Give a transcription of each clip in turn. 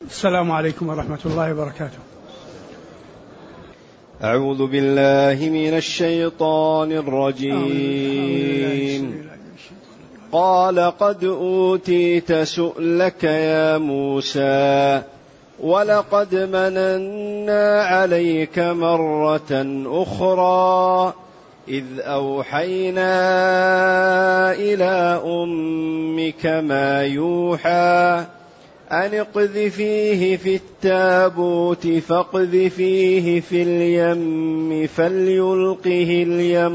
السلام عليكم ورحمة الله وبركاته. أعوذ بالله من الشيطان الرجيم. قال قد أوتيت سؤلك يا موسى ولقد مننا عليك مرة أخرى إذ أوحينا إلى أمك ما يوحى أن اقذفيه في التابوت فاقذفيه في اليم فليلقه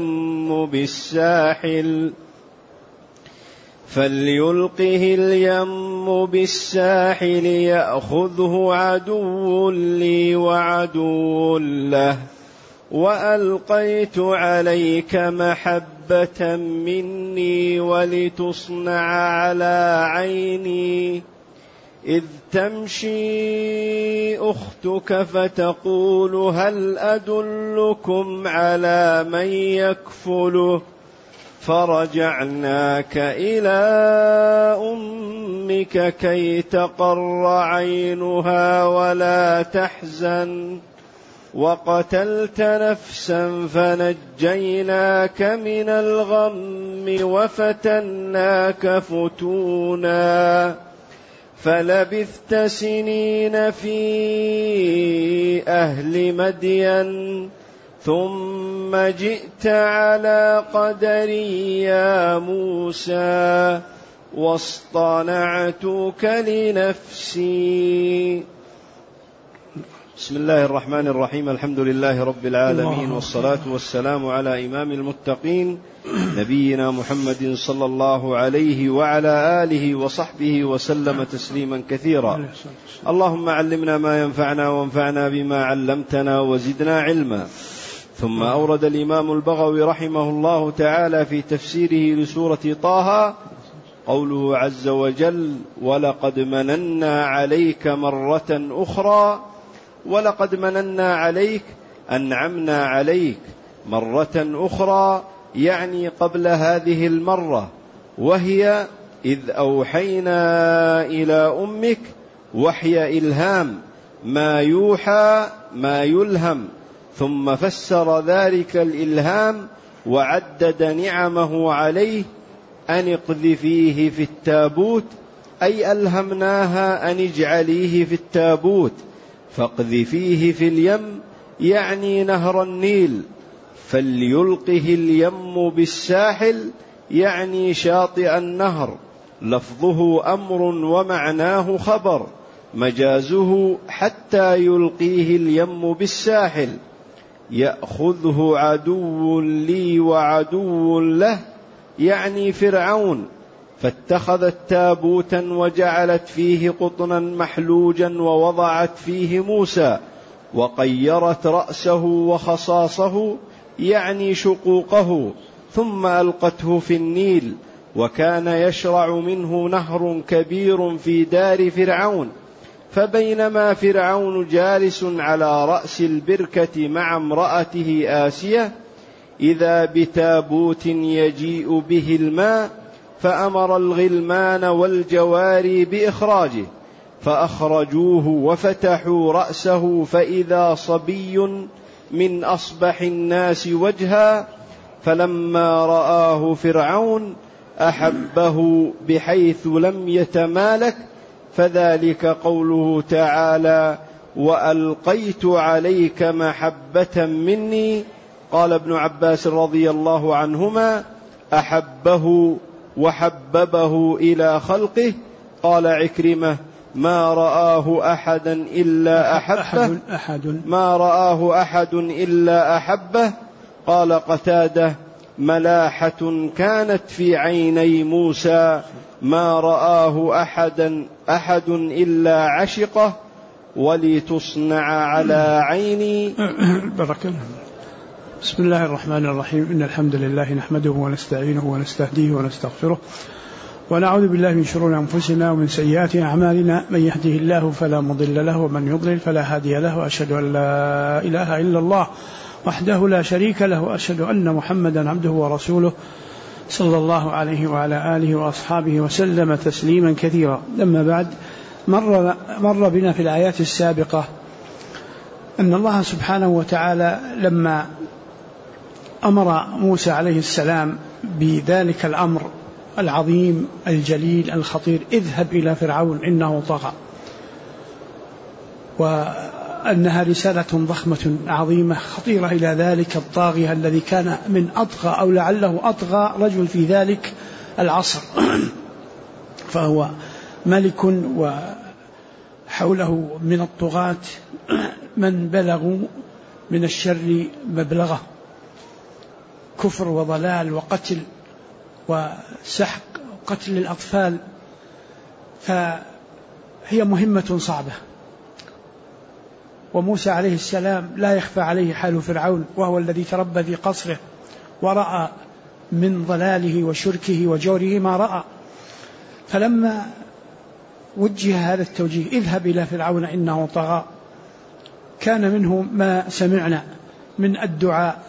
اليم بالساحل يأخذه عدو لي وعدو له وألقيت عليك محبة مني ولتصنع على عيني إذ تمشي أختك فتقول هل أدلكم على من يكفله فرجعناك إلى أمك كي تقر عينها ولا تحزن وقتلت نفسا فنجيناك من الغم وفتناك فتونا فلبثت سنين في أهل مدين ثم جئت على قدري يا موسى واصطنعتك لنفسي. بسم الله الرحمن الرحيم. الحمد لله رب العالمين والصلاة والسلام على إمام المتقين نبينا محمد صلى الله عليه وعلى آله وصحبه وسلم تسليما كثيرا. اللهم علمنا ما ينفعنا وانفعنا بما علمتنا وزدنا علما. ثم أورد الإمام البغوي رحمه الله تعالى في تفسيره لسورة طه قوله عز وجل ولقد مننا عليك مرة أخرى. ولقد مننا عليك أنعمنا عليك مرة أخرى يعني قبل هذه المرة، وهي إذ أوحينا إلى أمك وحي إلهام ما يوحى ما يلهم، ثم فسر ذلك الإلهام وعدد نعمه عليه أن اقذفيه في التابوت، أي ألهمناها أن اجعليه في التابوت، فاقذفيه في اليم يعني نهر النيل، فليلقه اليم بالساحل يعني شاطئ النهر، لفظه أمر ومعناه خبر، مجازه حتى يلقيه اليم بالساحل. يأخذه عدو لي وعدو له يعني فرعون، فاتخذت تابوتا وجعلت فيه قطنا محلوجا ووضعت فيه موسى وقيرت رأسه وخصاصه يعني شقوقه، ثم ألقته في النيل، وكان يشرع منه نهر كبير في دار فرعون. فبينما فرعون جالس على رأس البركة مع امرأته آسية إذا بتابوت يجيء به الماء، فأمر الغلمان والجواري بإخراجه، فأخرجوه وفتحوا رأسه فإذا صبي من أصبح الناس وجها، فلما رآه فرعون أحبه بحيث لم يتمالك، فذلك قوله تعالى وألقيت عليك محبة مني. قال ابن عباس رضي الله عنهما أحبه وحببه إلى خلقه. قال عكرمة ما رآه أحدا إلا أحبه ما رآه أحد إلا أحبه. قال قتادة ملاحة كانت في عيني موسى ما رآه أحد إلا عشقه ولتصنع على عيني. بركة. بسم الله الرحمن الرحيم. إن الحمد لله نحمده ونستعينه ونستهديه ونستغفره ونعوذ بالله من شرور أنفسنا ومن سيئات أعمالنا، من يهده الله فلا مضل له ومن يضلل فلا هادي له، وأشهد أن لا إله إلا الله وحده لا شريك له، وأشهد أن محمدا عبده ورسوله صلى الله عليه وعلى آله وأصحابه وسلم تسليما كثيرا. أما بعد، مر بنا في الآيات السابقة أن الله سبحانه وتعالى لما أمر موسى عليه السلام بذلك الأمر العظيم الجليل الخطير: اذهب إلى فرعون إنه طغى، وأنها رسالة ضخمة عظيمة خطيرة إلى ذلك الطاغية الذي كان من أطغى أو لعله أطغى رجل في ذلك العصر فهو ملك وحوله من الطغاة من بلغوا من الشر مبلغه، كفر وضلال وقتل وسحق وقتل الأطفال، فهي مهمة صعبة. وموسى عليه السلام لا يخفى عليه حال فرعون، وهو الذي تربى في قصره ورأى من ضلاله وشركه وجوره ما رأى. فلما وجه هذا التوجيه: اذهب إلى فرعون إنه طغى، كان منه ما سمعنا من الدعاء،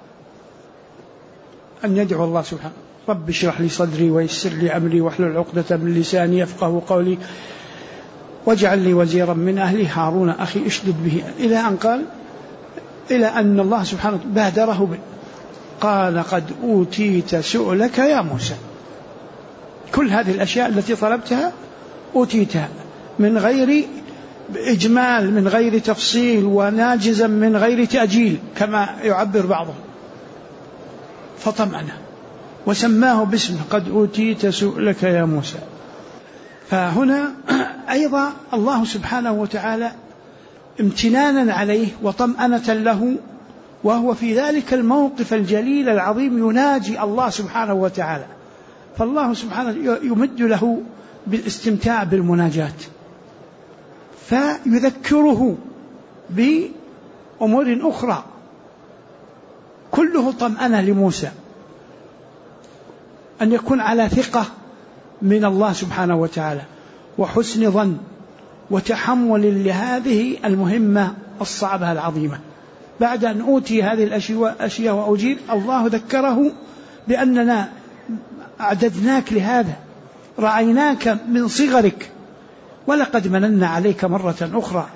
أن يدعو الله سبحانه: رب اشرح لي صدري ويسر لي أمري واحلل عقدة من لساني يفقه قولي واجعل لي وزيرا من أهلي هارون أخي اشدد به، إلى أن قال، إلى أن الله سبحانه بادره قال: قد أوتيت سؤلك يا موسى. كل هذه الأشياء التي طلبتها أوتيتها من غير إجمال، من غير تفصيل، وناجزا من غير تأجيل كما يعبر بعضهم. فطمأنه وسماه باسمه: قد أوتيت سؤلك يا موسى. فهنا أيضا الله سبحانه وتعالى امتنانا عليه وطمأنة له، وهو في ذلك الموقف الجليل العظيم يناجي الله سبحانه وتعالى، فالله سبحانه يمد له بالاستمتاع بالمناجاة، فيذكره بأمور أخرى كله طمأنة لموسى، أن يكون على ثقة من الله سبحانه وتعالى وحسن ظن وتحمل لهذه المهمة الصعبة العظيمة. بعد أن أوتي هذه الأشياء وأجيب، الله ذكره بأننا أعددناك لهذا، رعيناك من صغرك، ولقد مننا عليك مرة أخرى،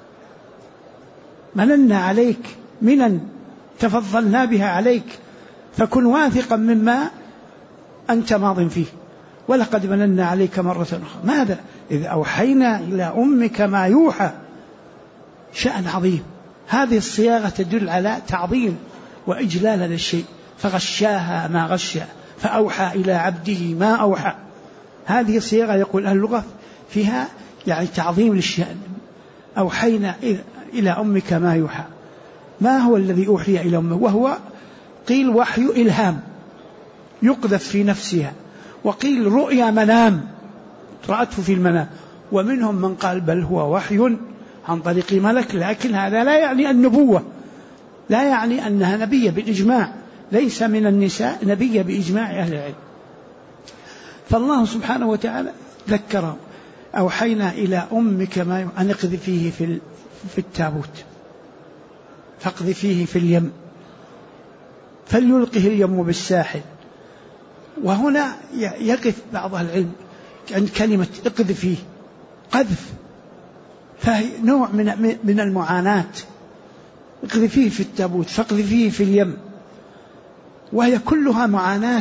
مننا عليك منا تفضلنا بها عليك، فكن واثقا مما أنت ماض فيه، ولقد مننا عليك مرة أخرى. ماذا؟ إذ أوحينا إلى أمك ما يوحى. شأن عظيم، هذه الصياغة تدل على تعظيم وإجلال للشيء. فغشاها ما غشا فأوحى إلى عبده ما أوحى. هذه الصياغة يقول أهل اللغة فيها يعني تعظيم للشأن. أوحينا إلى أمك ما يوحى. ما هو الذي أوحي إلى أمك؟ وهو قيل وحي إلهام يقذف في نفسها، وقيل رؤيا منام رأته في المنام، ومنهم من قال بل هو وحي عن طريق ملك. لكن هذا لا يعني النبوة، لا يعني أنها نبية بالإجماع، ليس من النساء نبية بإجماع أهل العلم. فالله سبحانه وتعالى ذكره: أوحينا إلى أمك ما أن اقذفيه في التابوت، فاقذفيه في اليم فليلقه اليم بالساحل. وهنا يقف بعض أهل العلم عند كلمة اقذفيه، قذف، فهي نوع من المعاناة. اقذفيه في التابوت فاقذفيه في اليم، وهي كلها معاناة،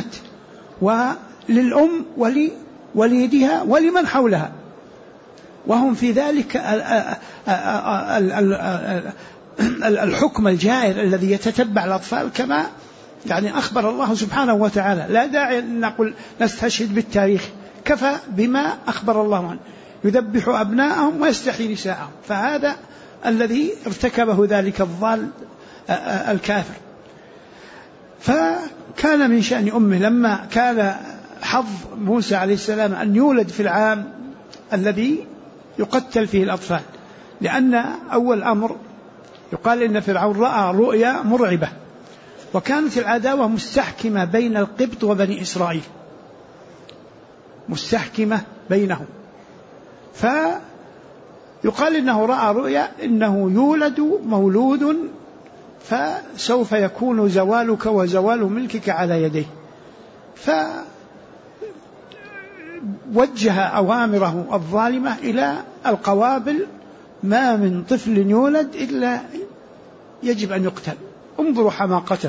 وللأم ولوليدها ولمن حولها، وهم في ذلك الحكم الجائر الذي يتتبع الأطفال، كما يعني أخبر الله سبحانه وتعالى. لا داعي أن نقول نستشهد بالتاريخ، كفى بما أخبر الله عنه: يذبح أبناءهم ويستحيي نساءهم. فهذا الذي ارتكبه ذلك الضال الكافر. فكان من شأن أمه لما كان حظ موسى عليه السلام أن يولد في العام الذي يقتل فيه الأطفال، لأن أول أمر يقال إن فرعون رأى رؤيا مرعبة، وكانت العداوة مستحكمة بين القبط وبني إسرائيل، مستحكمة بينهم. فيقال إنه رأى رؤيا إنه يولد مولود فسوف يكون زوالك وزوال ملكك على يديه. وجه أوامره الظالمة إلى القوابل: ما من طفل يولد إلا يجب أن يقتل. انظروا حماقته.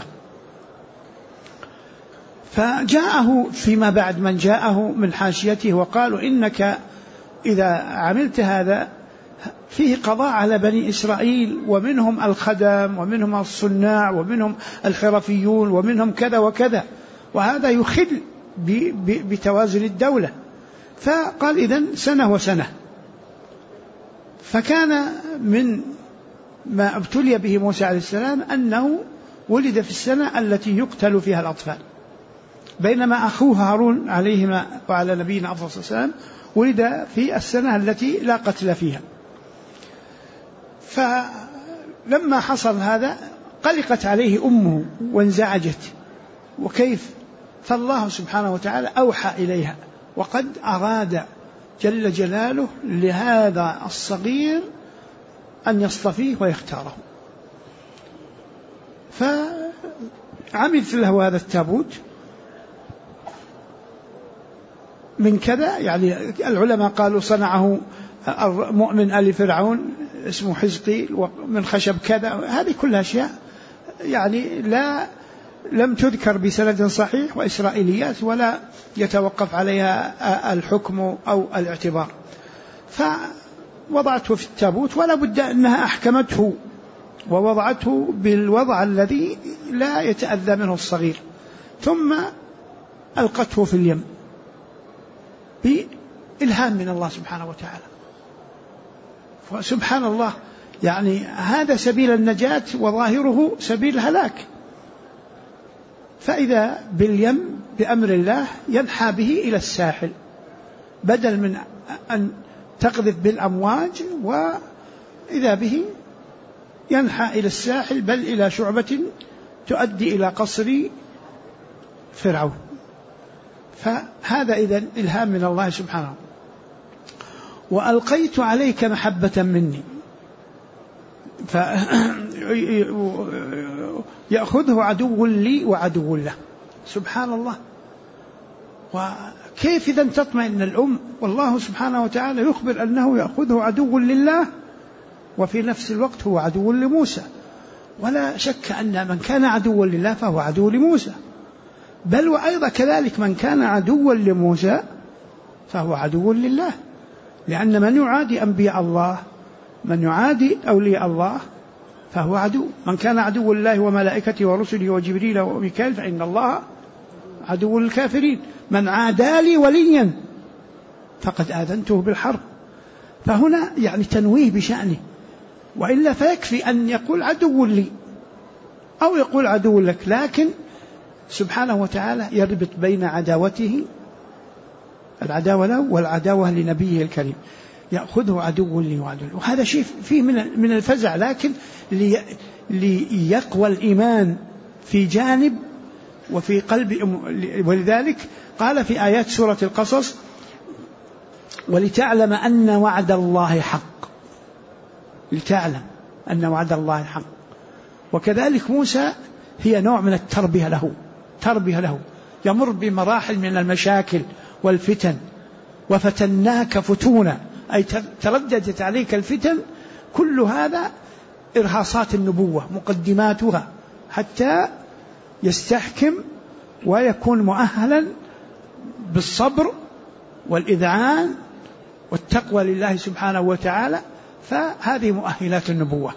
فجاءه فيما بعد من جاءه من حاشيته وقالوا: إنك إذا عملت هذا فيه قضاء على بني إسرائيل، ومنهم الخدم ومنهم الصناع ومنهم الحرفيون ومنهم كذا وكذا، وهذا يخل بتوازن الدولة. فقال: إذن سنة وسنة. فكان من ما ابتلي به موسى عليه السلام أنه ولد في السنة التي يقتل فيها الأطفال، بينما أخوه هارون عليهما وعلى نبينا أفضل الصلاة والسلام ولد في السنة التي لا قتل فيها. فلما حصل هذا قلقت عليه أمه وانزعجت، وكيف؟ فالله سبحانه وتعالى أوحى إليها: وقد أراد جل جلاله لهذا الصغير أن يصطفيه ويختاره. فعملت له هذا التابوت من كذا، يعني العلماء قالوا صنعه مؤمن آل فرعون اسمه حزقيل من خشب كذا. هذه كلها أشياء يعني لم تذكر بسند صحيح، وإسرائيليات ولا يتوقف عليها الحكم أو الاعتبار. فوضعته في التابوت، ولا بد أنها أحكمته ووضعته بالوضع الذي لا يتأذى منه الصغير، ثم ألقته في اليم بإلهام من الله سبحانه وتعالى. وسبحان الله، يعني هذا سبيل النجاة وظاهره سبيل الهلاك. فإذا باليم بأمر الله ينحى به إلى الساحل، بدل من أن تقذف بالأمواج، وإذا به ينحى إلى الساحل، بل إلى شعبة تؤدي إلى قصر فرعون. فهذا إذن إلهام من الله سبحانه. وألقيت عليك محبة مني، يأخذه عدو لي وعدو له. سبحان الله. وكيف إذن تطمئن الأم والله سبحانه وتعالى يخبر أنه يأخذه عدو لله، وفي نفس الوقت هو عدو لموسى. ولا شك أن من كان عدوا لله فهو عدو لموسى، بل وأيضا كذلك من كان عدوا لموسى فهو عدو لله، لأن من يعادي أنبياء الله، من يعادي أولياء الله فهو عدو. من كان عدو الله وملائكته ورسله وجبريل وميكائيل فإن الله عدو للكافرين. من عادى لي وليا فقد آذنته بالحرب. فهنا يعني تنويه بشأنه، وإلا فيكفي أن يقول عدو لي أو يقول عدو لك، لكن سبحانه وتعالى يربط بين عداوته، العداوة له والعداوة لنبيه الكريم. يأخذه عدو لي وعدو له، وهذا شيء فيه من الفزع، لكن ليقوى الإيمان في جانب وفي قلب. ولذلك قال في آيات سورة القصص: ولتعلم أن وعد الله حق. لتعلم أن وعد الله حق. وكذلك موسى هي نوع من التربية له، تربية له، يمر بمراحل من المشاكل والفتن. وفتناك فتونا، أي ترددت عليك الفتن. كل هذا إرهاصات النبوة، مقدماتها، حتى يستحكم ويكون مؤهلا بالصبر والإذعان والتقوى لله سبحانه وتعالى. فهذه مؤهلات النبوة.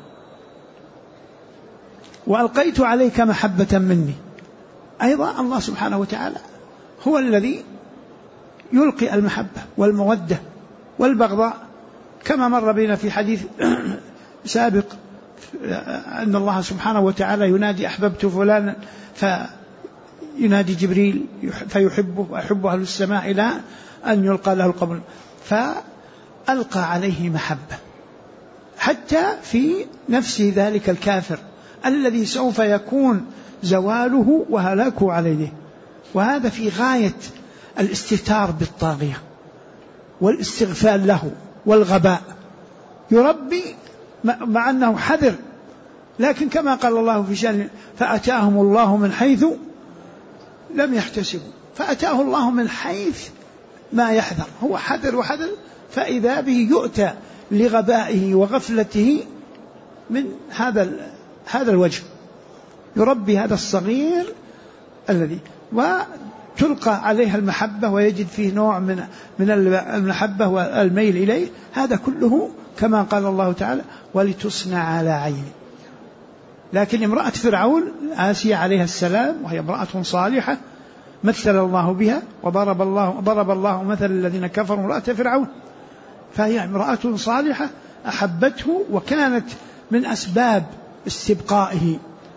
وألقيت عليك محبة مني، أيضا الله سبحانه وتعالى هو الذي يلقي المحبة والمودة والبغضاء، كما مر بنا في حديث سابق أن الله سبحانه وتعالى ينادي: أحببت فلانا، فينادي جبريل فيحبه، ويحب أهل السماء إلى أن يلقى له القبول. فألقى عليه محبة حتى في نفس ذلك الكافر الذي سوف يكون زواله وهلاكه عليه. وهذا في غاية الاستهتار بالطاغية والاستغفال له والغباء. يربي مع أنه حذر، لكن كما قال الله في شأن: فأتاهم الله من حيث لم يحتسبوا. فأتاه الله من حيث ما يحذر، هو حذر وحذر، فإذا به يؤتى لغبائه وغفلته من هذا الوجه، يربي هذا الصغير الذي وتلقى عليها المحبة ويجد فيه نوع من المحبة والميل إليه، هذا كله كما قال الله تعالى ولتصنع على عيني. لكن امرأة فرعون آسيا عليها السلام وهي امرأة صالحة مثل الله بها وضرب الله مثل الذين كفروا امرأة فرعون، فهي امرأة صالحة أحبته وكانت من أسباب استبقائه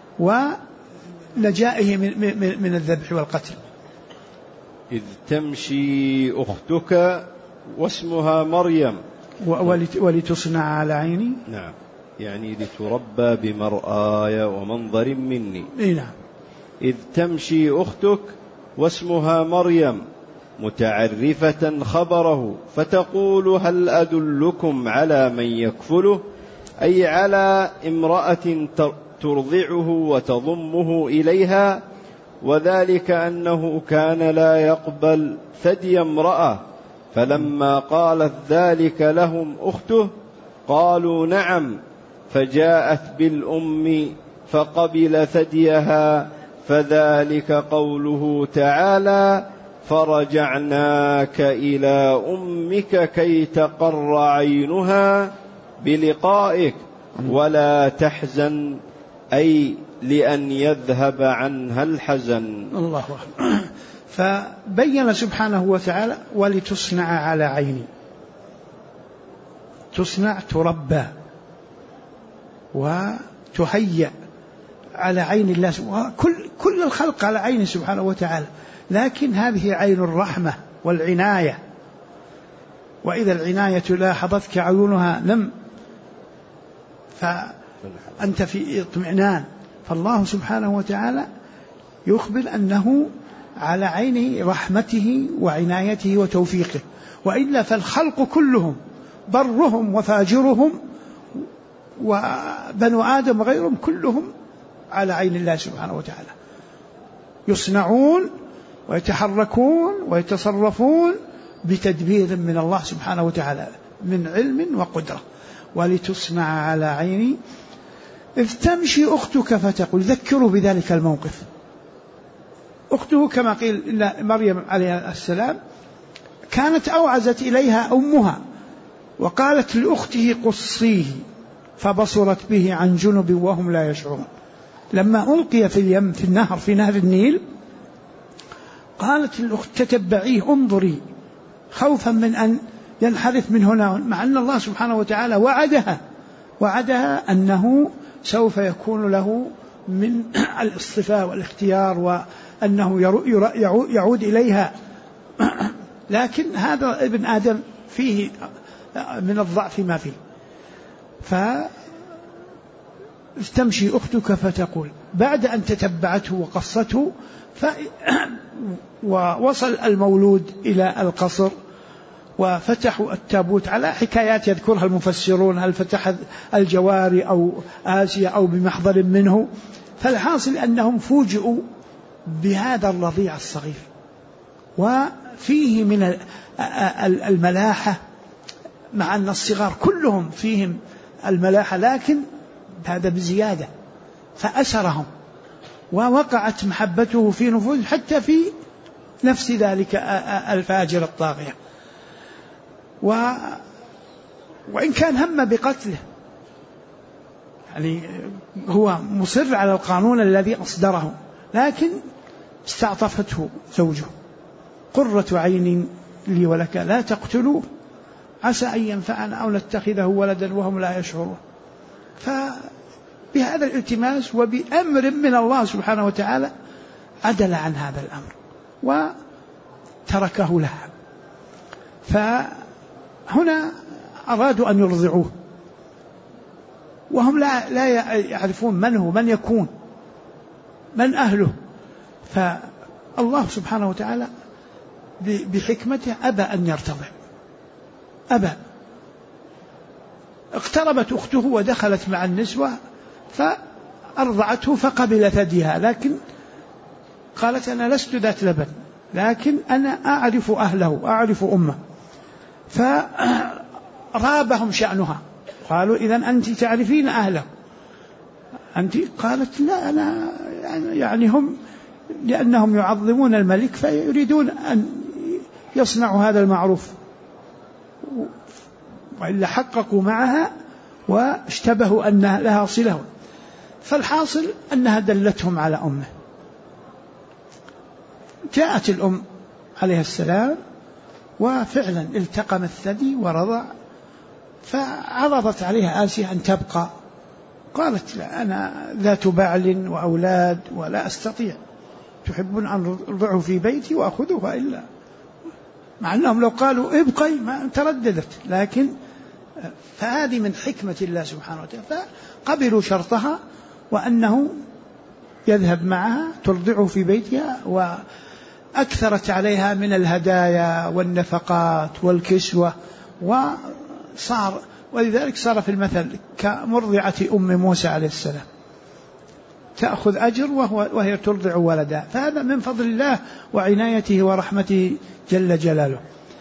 ونجائه من الذبح والقتل. إذ تمشي أختك واسمها مريم ولتصنع على عيني. نعم، يعني لتربى بمرآي ومنظر مني. نعم. إذ تمشي أختك واسمها مريم متعرفة خبره فتقول هل أدلكم على من يكفله، أي على امرأة ترضعه وتضمه إليها، وذلك أنه كان لا يقبل ثدي امرأة، فلما قالت ذلك لهم أخته قالوا نعم، فجاءت بالأم فقبل ثديها، فذلك قوله تعالى فرجعناك إلى أمك كي تقر عينها بلقائك ولا تحزن، أي لأن يذهب عنها الحزن. الله أكبر. فبين سبحانه وتعالى ولتصنع على عيني، تصنع تربى وتهيأ على عين الله، كل الخلق على عين سبحانه وتعالى، لكن هذه عين الرحمة والعناية، وإذا العناية لاحظتك عيونها نم فأنت في اطمئنان. فالله سبحانه وتعالى يخبر أنه على عين رحمته وعنايته وتوفيقه، وإلا فالخلق كلهم برهم وفاجرهم وبنو آدم وغيرهم كلهم على عين الله سبحانه وتعالى، يصنعون ويتحركون ويتصرفون بتدبير من الله سبحانه وتعالى من علم وقدرة. ولتصنع على عيني إذ تمشي أختك فتقول، ذكروا بذلك الموقف. أخته كما قيل مريم عليه السلام كانت أوعزت إليها أمها وقالت لأخته قصيه فبصرت به عن جنب وهم لا يشعرون. لما ألقي في اليم في النهر في نهر النيل قالت الأخت تتبعيه انظري خوفا من أن ينحرف من هنا، مع أن الله سبحانه وتعالى وعدها أنه سوف يكون له من الاصطفاء والاختيار وأنه يعود إليها، لكن هذا ابن آدم فيه من الضعف ما فيه. فتمشي أختك فتقول بعد أن تتبعته وقصته ووصل المولود إلى القصر وفتحوا التابوت على حكايات يذكرها المفسرون، هل فتح الجواري أو آسيا أو بمحضر منه، فالحاصل أنهم فوجئوا بهذا الرضيع الصغير وفيه من الملاحة، مع أن الصغار كلهم فيهم الملاحة لكن هذا بزيادة، فأسرهم ووقعت محبته في نفوسهم حتى في نفس ذلك الفاجر الطاغية، وإن كان هم بقتله، يعني هو مصر على القانون الذي أصدره، لكن استعطفته زوجه قرة عين لي ولك لا تقتلوه عسى أن ينفعنا أو نتخذه ولدا وهم لا يشعرون. فبهذا الالتماس وبأمر من الله سبحانه وتعالى عدل عن هذا الأمر وتركه لها. فهنا أرادوا أن يرضعوه وهم لا يعرفون من هو، من يكون، من أهله. فالله سبحانه وتعالى بحكمته أبى أن يرتضع، أبى. اقتربت أخته ودخلت مع النسوة فأرضعته فقبل ثديها، لكن قالت أنا لست ذات لبن، لكن أنا أعرف أهله، أعرف أمه. فرابهم شأنها، قالوا إذن أنت تعرفين أهله أنت؟ قالت لا، أنا يعني هم لأنهم يعظمون الملك فيريدون أن يصنعوا هذا المعروف، وإلا حققوا معها واشتبهوا أن لها صلة. فالحاصل أنها دلتهم على أمه. جاءت الأم عليها السلام وفعلا التقم الثدي ورضع، فعرضت عليها آسيا أن تبقى. قالت لا، أنا ذات بعل وأولاد ولا أستطيع، تحبون أن أرضعه في بيتي وأخذه إلا، مع أنهم لو قالوا ابقي ما ترددت، لكن فهذه من حكمة الله سبحانه وتعالى. فقبلوا شرطها وأنه يذهب معها ترضعه في بيتها، وأكثرت عليها من الهدايا والنفقات والكسوة، ولذلك صار في المثل كمرضعة أم موسى عليه السلام، تأخذ أجر وهي ترضع ولدها. فهذا من فضل الله وعنايته ورحمته جل جلاله.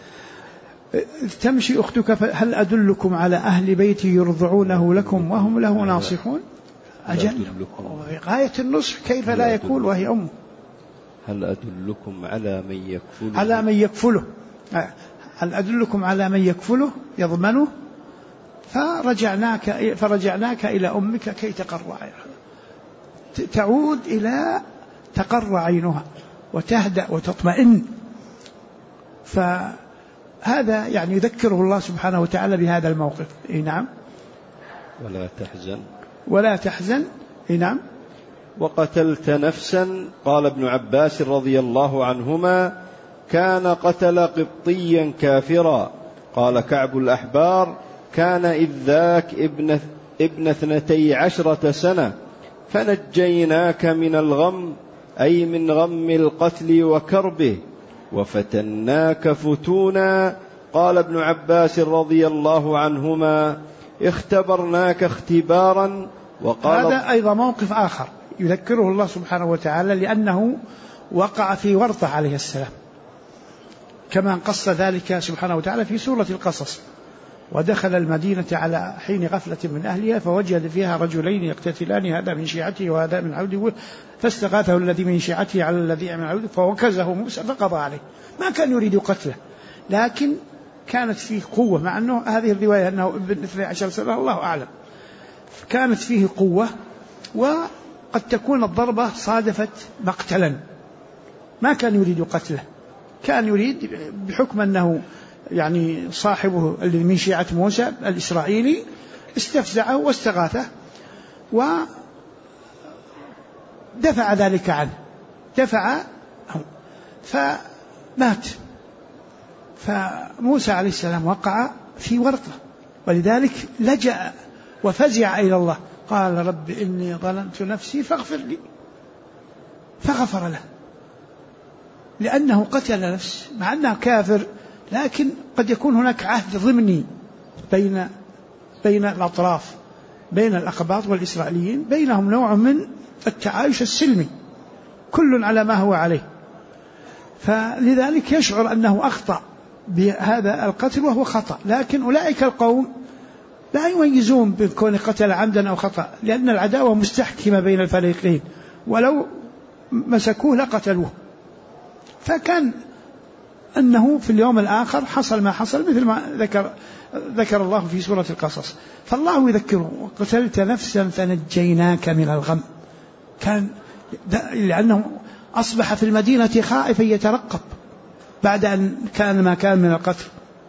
تمشي أختك هل أدلكم على أهل بيتي يرضعونه لكم وهم له ناصحون؟ أجل غاية النصح، كيف لا يكون وهي أمه. هل أدلكم على من يكفله؟ على من يكفله، هل أدلكم على من يكفله يضمنه؟ فرجعناك إلى أمك كي تقر عينها، تعود إلى تقر عينها وتهدأ وتطمئن. فهذا يعني يذكره الله سبحانه وتعالى بهذا الموقف. نعم. ولا تحزن. نعم. وقتلت نفسا، قال ابن عباس رضي الله عنهما: كان قتل قبطيا كافرا. قال كعب الأحبار: كان إذ ذاك ابن 12 سنة، فنجيناك من الغم، أي من غم القتل وكربه، وفتناك فتونا. قال ابن عباس رضي الله عنهما: اختبرناك اختبارا. وقال هذا أيضا موقف آخر يذكره الله سبحانه وتعالى، لأنه وقع في ورطة عليه السلام، كما قص ذلك سبحانه وتعالى في سورة القصص: ودخل المدينة على حين غفلة من أهلها فوجد فيها رجلين يقتتلان، هذا من شيعته وهذا من عوده، فاستغاثه الذي من شيعته على الذي من عوده فوكزه موسى فقضى عليه. ما كان يريد قتله، لكن كانت فيه قوة، مع أنه هذه الرواية أنه ابن 12 سنة الله أعلم، كانت فيه قوة، وقد تكون الضربة صادفت مقتلا، ما كان يريد قتله، كان يريد بحكم أنه يعني صاحبه اللي من شيعة موسى الإسرائيلي استفزعه واستغاثه ودفع ذلك عنه، فمات. فموسى عليه السلام وقع في ورطة، ولذلك لجأ وفزع إلى الله، قال: رب إني ظلمت نفسي فاغفر لي، فغفر له، لأنه قتل نفس مع أنه كافر، لكن قد يكون هناك عهد ضمني بين الأطراف، بين الأقباط والإسرائيليين، بينهم نوع من التعايش السلمي، كل على ما هو عليه، فلذلك يشعر أنه أخطأ بهذا القتل وهو خطأ. لكن أولئك القوم لا يميزون بكون قتل عمدا أو خطأ، لأن العداوة مستحكمة بين الفريقين، ولو مسكوه لقتلوه. فكان أنه في اليوم الآخر حصل ما حصل، مثل ما ذكر الله في سورة القصص. فالله يذكره: وقتلت نفسا فنجيناك من الغم. كان لأنه أصبح في المدينة خائفا يترقب بعد أن كان ما كان من القتل،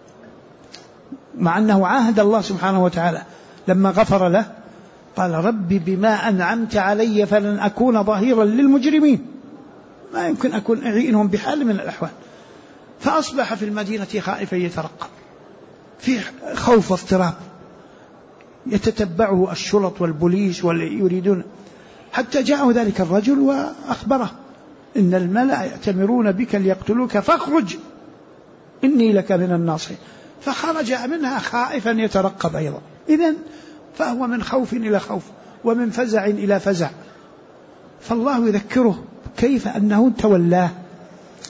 مع أنه عاهد الله سبحانه وتعالى لما غفر له، قال: ربي بما أنعمت علي فلن أكون ظهيرا للمجرمين، ما يمكن أكون أعينهم بحال من الأحوال. فأصبح في المدينة خائفا يترقب، في خوف واضطراب، يتتبعه الشرط والبوليس يريدون، حتى جاءه ذلك الرجل وأخبره: إن الملأ يأتمرون بك ليقتلوك فاخرج إني لك من الناصحين. فخرج منها خائفا يترقب أيضا. إذن فهو من خوف إلى خوف، ومن فزع إلى فزع. فالله يذكره كيف أنه تولاه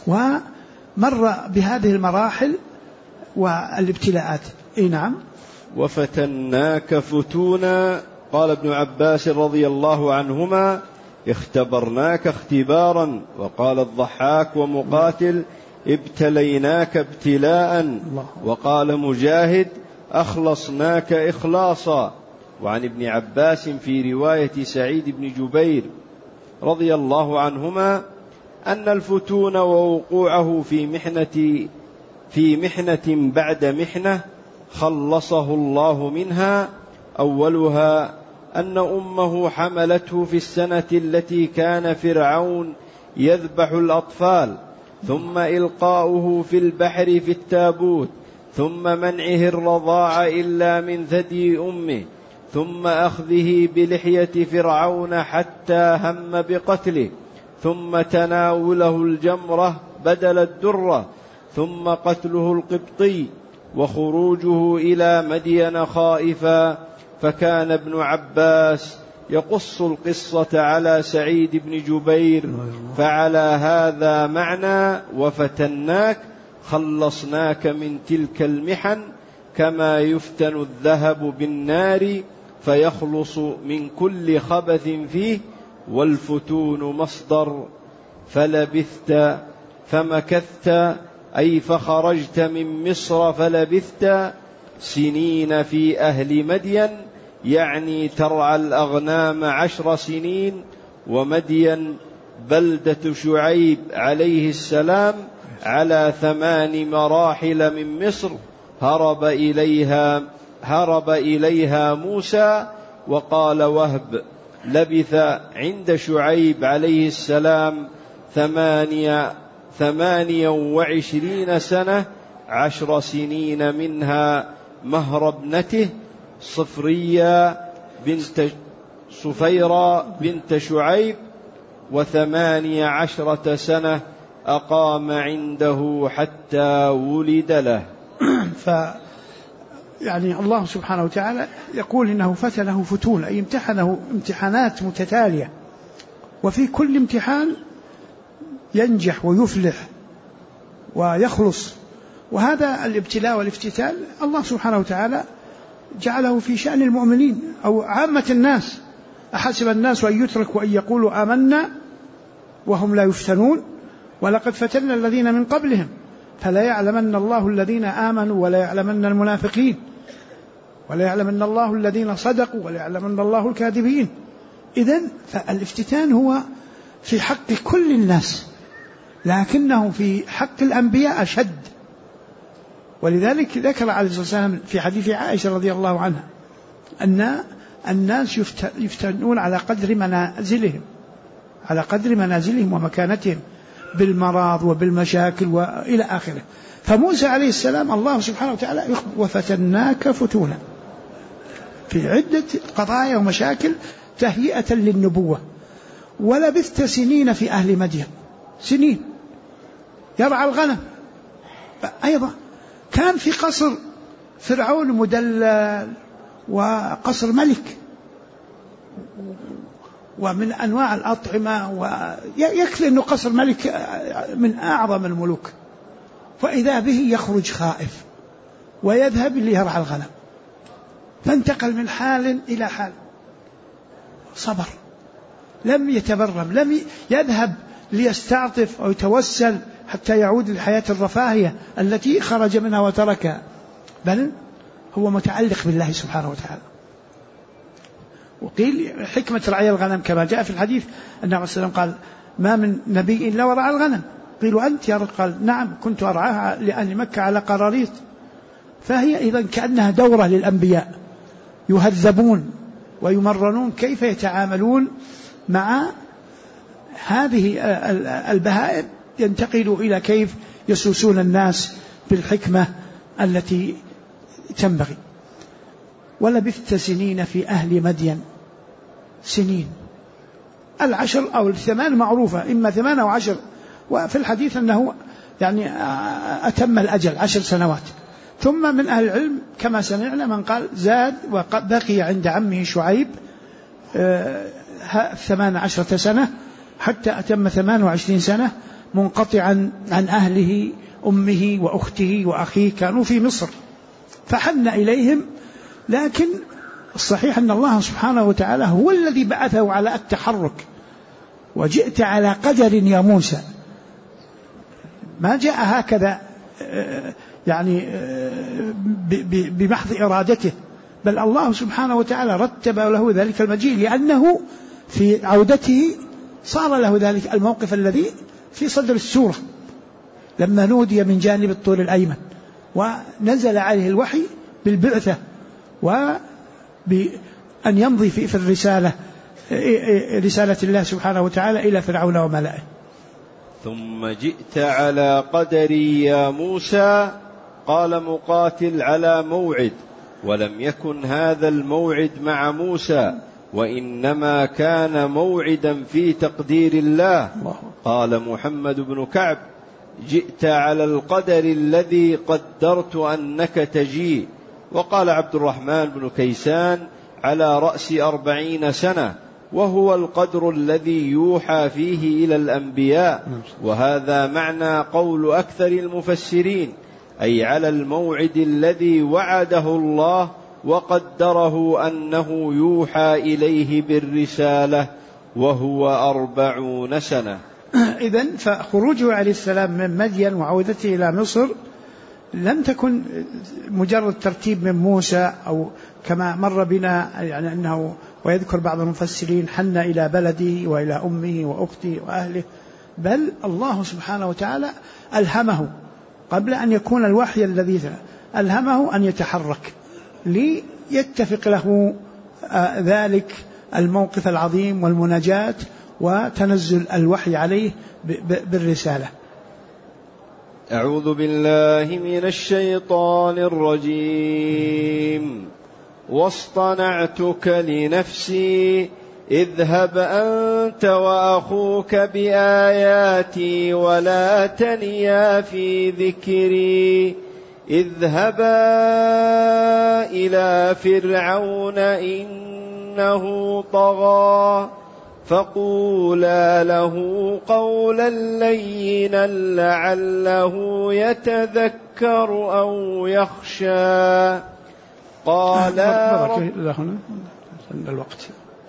ومر بهذه المراحل والابتلاءات. نعم. وفتناك فتونا، قال ابن عباس رضي الله عنهما: اختبرناك اختبارا. وقال الضحاك ومقاتل: ابتليناك ابتلاء. وقال مجاهد: أخلصناك إخلاصا. وعن ابن عباس في رواية سعيد بن جبير رضي الله عنهما أن الفتون ووقوعه في محنة بعد محنة خلصه الله منها. أولها أن أمه حملته في السنة التي كان فرعون يذبح الأطفال، ثم إلقاؤه في البحر في التابوت، ثم منعه الرضاع إلا من ثدي أمه، ثم أخذه بلحية فرعون حتى هم بقتله، ثم تناوله الجمرة بدل الدرة، ثم قتله القبطي، وخروجه إلى مدين خائفا. فكان ابن عباس يقص القصة على سعيد بن جبير، فعلى هذا معنى وفتناك خلصناك من تلك المحن، كما يفتن الذهب بالنار فيخلص من كل خبث فيه. والفتون مصدر فلبثت فمكثت، أي فخرجت من مصر فلبثت سنين في أهل مدين، يعني ترعى الأغنام 10 سنين. ومدين بلدة شعيب عليه السلام على 8 مراحل من مصر، هرب إليها موسى. وقال وهب: لبث عند شعيب عليه السلام 28 سنة، 10 سنين منها مهر ابنته صفرية بنت صفيرة بنت شعيب، 18 سنة أقام عنده حتى ولد له. يعني الله سبحانه وتعالى يقول إنه فتنه فتون، أي امتحنه امتحانات متتالية، وفي كل امتحان ينجح ويفلح ويخلص. وهذا الابتلاء والافتتان الله سبحانه وتعالى جعله في شأن المؤمنين أو عامة الناس. أحسب الناس أن يتركوا أن يقولوا آمنا وهم لا يفتنون، ولقد فتنا الذين من قبلهم فلا يعلمن الله الذين آمنوا ولا يعلمن المنافقين ولا يعلمن الله الذين صدقوا ولا يعلمن الله الكاذبين. إذن فالافتتان هو في حق كل الناس، لكنه في حق الأنبياء أشد. ولذلك ذكر عليه الصلاة والسلام في حديث عائشة رضي الله عنها أن الناس يفتنون على قدر منازلهم ومكانتهم بالمرض وبالمشاكل وإلى آخره. فموسى عليه السلام الله سبحانه وتعالى وفتناك فتونا في عدة قضايا ومشاكل تهيئة للنبوة. ولبثت سنين في أهل مدين، سنين يرعى الغنم. أيضا كان في قصر فرعون مدلل وقصر ملك ومن أنواع الأطعمة، ويكفي أنه قصر ملك من أعظم الملوك، فإذا به يخرج خائف ويذهب ليرعى الغنم، فانتقل من حال إلى حال، صبر، لم يتبرم، لم يذهب ليستعطف أو يتوسل حتى يعود للحياة الرفاهية التي خرج منها وتركها، بل هو متعلق بالله سبحانه وتعالى. وقيل حكمة رعي الغنم كما جاء في الحديث أن النبي صلى الله عليه وسلم قال: ما من نبي إلا ورعى الغنم. قيلوا أنت يا رب؟ قال: نعم، كنت أرعاها لأهل مكة على قراريط. فهي إذن كأنها دورة للأنبياء، يهذبون ويمرنون كيف يتعاملون مع هذه البهائم، ينتقلوا إلى كيف يسوسون الناس بالحكمة التي تنبغي. ولبثت سنين في أهل مدين، سنين 10 أو 8 معروفة، إما 8 أو 10، وفي الحديث أنه يعني أتم الأجل 10 سنوات. ثم من أهل العلم كما سمعنا من قال زاد وبقي عند عمه شعيب 18 سنة حتى أتم 28 سنة منقطعا عن أهله، أمه وأخته وأخيه كانوا في مصر، فحن إليهم. لكن الصحيح أن الله سبحانه وتعالى هو الذي بعثه على التحرك. وجئت على قدر يا موسى، ما جاء هكذا يعني بمحض إرادته، بل الله سبحانه وتعالى رتب له ذلك المجيء، لأنه في عودته صار له ذلك الموقف الذي في صدر السورة لما نودي من جانب الطور الأيمن، ونزل عليه الوحي بالبعثة وبأن يمضي في الرسالة، رسالة الله سبحانه وتعالى إلى فرعون وملئه. ثم جئت على قدري يا موسى، قال مقاتل على موعد، ولم يكن هذا الموعد مع موسى، وإنما كان موعدا في تقدير الله. قال محمد بن كعب: جئت على القدر الذي قدرت أنك تجيء. وقال عبد الرحمن بن كيسان: على رأس 40 سنة، وهو القدر الذي يوحى فيه إلى الأنبياء. وهذا معنى قول أكثر المفسرين، أي على الموعد الذي وعده الله وقدره أنه يوحى إليه بالرسالة، وهو 40 سنة. إذن فخروجه عليه السلام من مدين وعودته إلى مصر لم تكن مجرد ترتيب من موسى، أو كما مر بنا يعني أنه، ويذكر بعض المفسرين، حن إلى بلده وإلى أمه وأخته وأهله، بل الله سبحانه وتعالى ألهمه قبل أن يكون الوحي الذي ألهمه أن يتحرك ليتفق له ذلك الموقف العظيم والمناجاة وتنزل الوحي عليه بالرسالة. أعوذ بالله من الشيطان الرجيم. واصطنعتك لنفسي، اذهب أنت وأخوك بآياتي ولا تنيا في ذكري، اذهبا إلى فرعون إنه طغى، فقولا له قولا لينا لعله يتذكر أو يخشى. قال الوقت.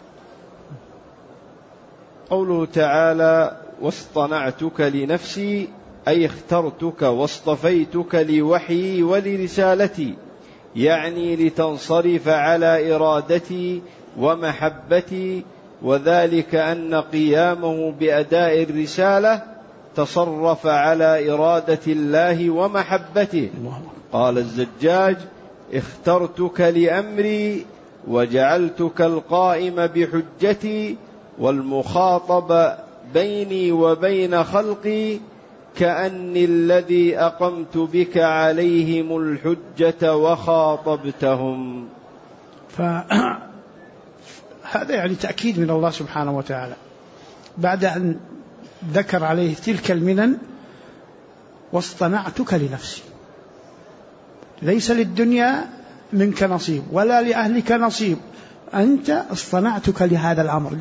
قوله تعالى: واصطنعتك لنفسي، أي اخترتك واصطفيتك لوحيي ولرسالتي، يعني لتنصرف على إرادتي ومحبتي، وذلك أن قيامه بأداء الرسالة تصرف على إرادة الله ومحبته. قال الزجاج: اخترتك لأمري وجعلتك القائم بحجتي والمخاطب بيني وبين خلقي، كأني الذي أقمت بك عليهم الحجة وخاطبتهم. فهذا يعني تأكيد من الله سبحانه وتعالى بعد أن ذكر عليه تلك المنن: واصطنعتك لنفسي، ليس للدنيا منك نصيب ولا لأهلك نصيب، أنت اصطنعتك لهذا الأمر،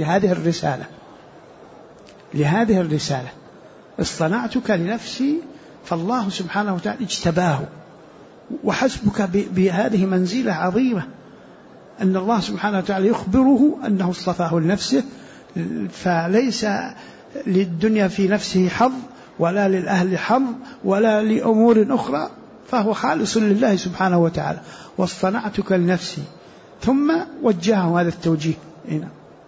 لهذه الرسالة اصطنعتك لنفسي. فالله سبحانه وتعالى اجتباه، وحسبك بهذه منزلة عظيمة أن الله سبحانه وتعالى يخبره أنه اصطفاه لنفسه، فليس للدنيا في نفسه حظ ولا للأهل حظ ولا لأمور أخرى، فهو خالص لله سبحانه وتعالى. واصطنعتك لنفسي، ثم وجهه هذا التوجيه هنا: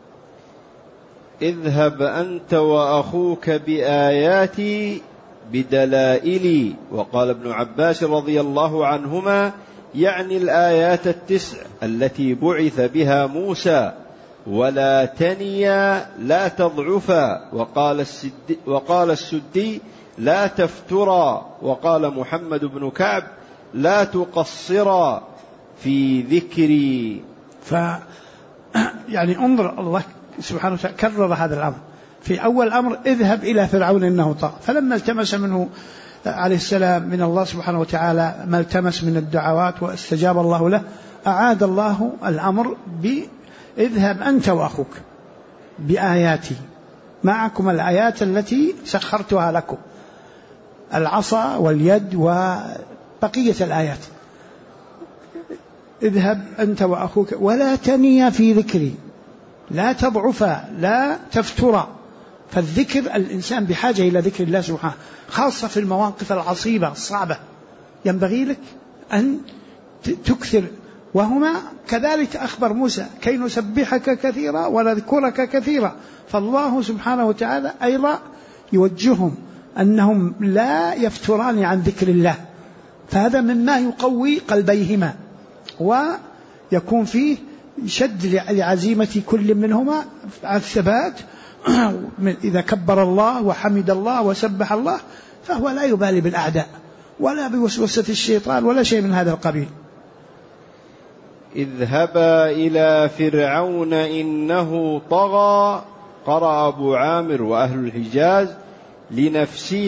اذهب أنت وأخوك بآياتي بدلائلي. وقال ابن عباس رضي الله عنهما: يعني الآيات 9 التي بعث بها موسى، ولا تنيا لا تضعفا. وقال السدي: لا تفترا. وقال محمد بن كعب: لا تقصرا في ذكري. يعني انظر، الله سبحانه وتعالى كرر هذا الأمر. في أول أمر: اذهب إلى فرعون إنه طغى، فلما التمس منه عليه السلام من الله سبحانه وتعالى ما التمس من الدعوات واستجاب الله له، أعاد الله الأمر: اذهب أنت وأخوك بآياتي معكم الآيات التي سخرتها لكم، العصا واليد وبقية الآيات. اذهب أنت وأخوك ولا تنيا في ذكري، لا تضعفا لا تفترا. فالذكر الإنسان بحاجة إلى ذكر الله سبحانه، خاصة في المواقف العصيبة الصعبة، ينبغي لك أن تكثر. وهما كذلك أخبر موسى كي نسبحك كثيرا ونذكرك كثيرا. فالله سبحانه وتعالى أيضا يوجههم أنهم لا يفتران عن ذكر الله، فهذا مما يقوي قلبيهما ويكون فيه شد لعزيمة كل منهما على الثبات. إذا كبر الله وحمد الله وسبح الله فهو لا يبالي بالأعداء ولا بوسوسة الشيطان ولا شيء من هذا القبيل. اذهبا إلى فرعون إنه طغى، قرأ أبو عامر وأهل الحجاز لنفسي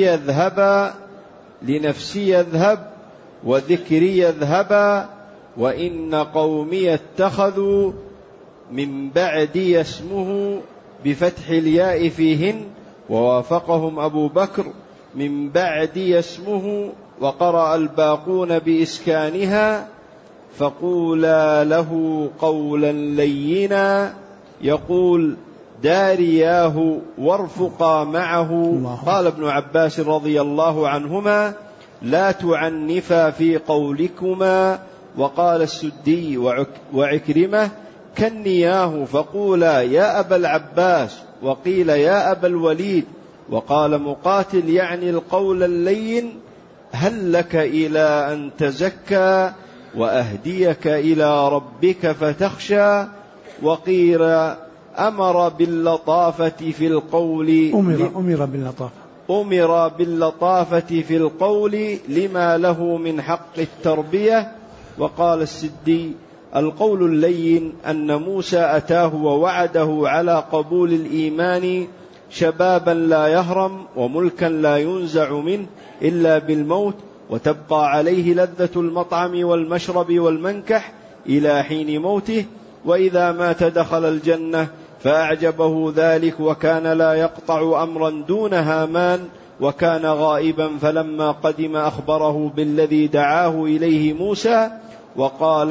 يذهب وذكري يذهبا وإن قومي اتخذوا من بعدي اسمه بفتح الياء فيهن، ووافقهم أبو بكر من بعدي اسمه، وقرأ الباقون بإسكانها. فقولا له قولا لينا، يقول دارياه وارفقا معه. قال ابن عباس رضي الله عنهما لا تعنفا في قولكما. وقال السدي وعكرمة كنياه فقولا يا أبا العباس، وقيل يا أبا الوليد. وقال مقاتل يعني القول اللين هل لك إلى أن تزكى وأهديك إلى ربك فتخشى. وقيل أمر باللطافة في القول، أمر باللطافة في القول لما له من حق التربية. وقال السدي القول اللين أن موسى أتاه ووعده على قبول الإيمان شبابا لا يهرم وملكا لا ينزع منه إلا بالموت، وتبقى عليه لذة المطعم والمشرب والمنكح إلى حين موته، وإذا مات دخل الجنة. فأعجبه ذلك وكان لا يقطع أمرا دون هامان، وكان غائبا فلما قدم أخبره بالذي دعاه إليه موسى وقال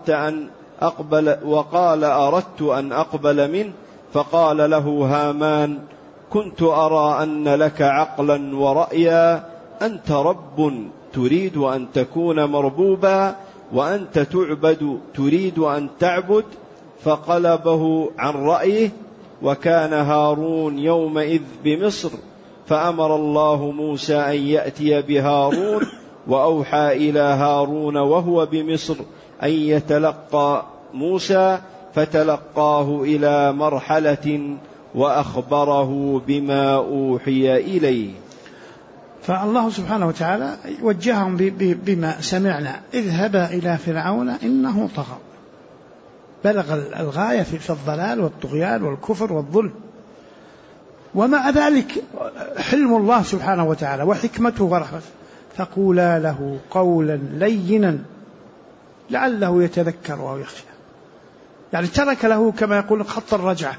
أردت أن أقبل منه. فقال له هامان كنت أرى أن لك عقلا ورأيا، أنت رب تريد أن تكون مربوبا وأنت تعبد تريد أن تعبد. فقلبه عن رأيه. وكان هارون يومئذ بمصر، فأمر الله موسى أن يأتي بهارون، وأوحى إلى هارون وهو بمصر أن يتلقى موسى، فتلقاه إلى مرحلة وأخبره بما أوحي إليه. فالله سبحانه وتعالى وجههم بما سمعنا: اذهبا إلى فرعون إنه طغى، بلغ الغاية في الضلال والطغيان والكفر والظلم. ومع ذلك حلم الله سبحانه وتعالى وحكمته ورحمته، فقولا له قولا لينا لعله يتذكر أو يخشى. يعني ترك له كما يقول خط الرجعة،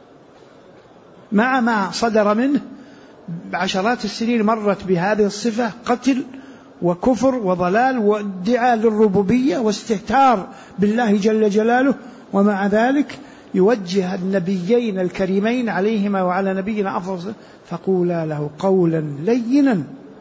مع ما صدر منه بعشرات السنين مرت بهذه الصفة: قتل وكفر وضلال وادعاء للربوبية واستهتار بالله جل جلاله. ومع ذلك يوجه النبيين الكريمين عليهما وعلى نبينا أفضل: فقولا له قولا لينا